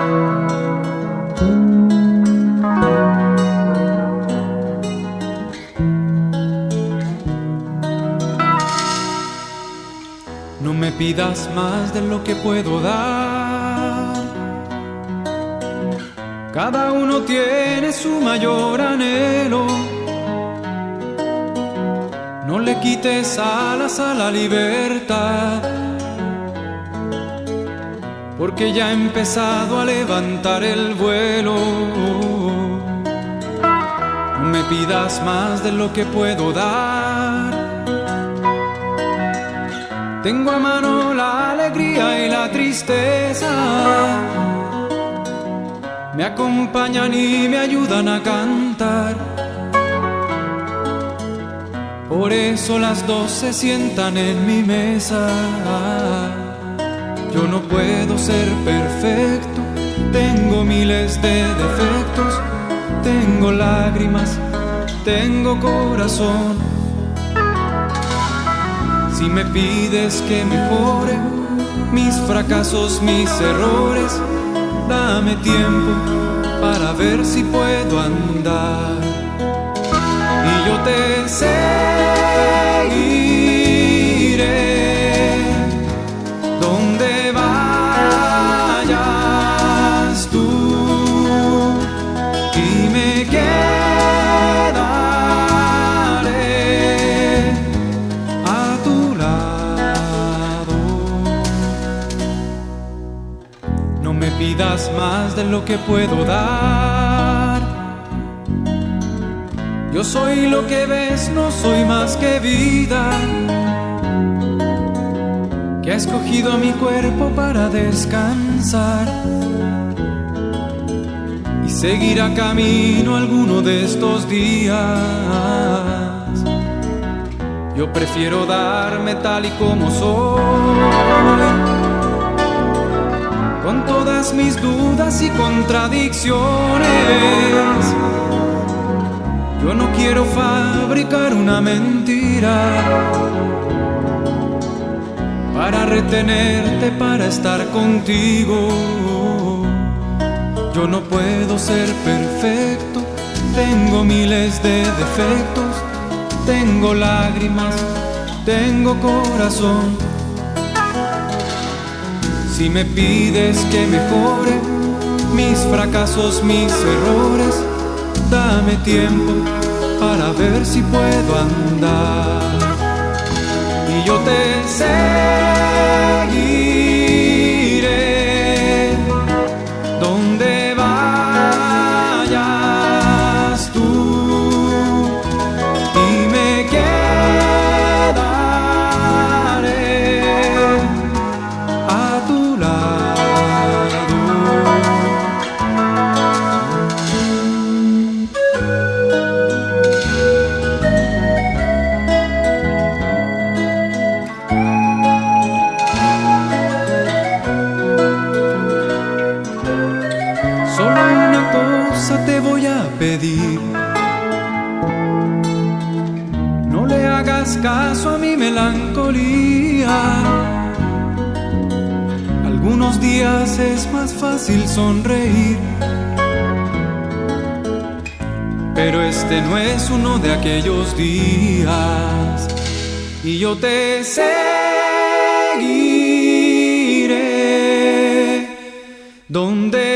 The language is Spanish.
No me pidas más de lo que puedo dar. Cada uno tiene su mayor anhelo. No le quites alas a la libertad, porque ya he empezado a levantar el vuelo. No me pidas más de lo que puedo dar. Tengo a mano la alegría y la tristeza, me acompañan y me ayudan a cantar. Por eso las dos se sientan en mi mesa. Yo no puedo ser perfecto, tengo miles de defectos, tengo lágrimas, tengo corazón. Si me pides que mejore mis fracasos, mis errores, dame tiempo para ver si puedo andar. Y yo te seguiré donde vayas tú, y me quedaré a tu lado. No me pidas más de lo que puedo dar. Yo soy lo que ves, no soy más que vida, que ha escogido a mi cuerpo para descansar y seguirá camino alguno de estos días. Yo prefiero darme tal y como soy, con todas mis dudas y contradicciones. Yo no quiero fabricar una mentira para retenerte, para estar contigo. Yo no puedo ser perfecto, tengo miles de defectos, tengo lágrimas, tengo corazón. Si me pides que mejore mis fracasos, mis errores, dame tiempo para ver si puedo andar. Y yo te seguiré donde vayas tú, y me quedaré a tu lado. Te voy a pedir, no le hagas caso a mi melancolía. Algunos días es más fácil sonreír, pero este no es uno de aquellos días. Y yo te seguiré donde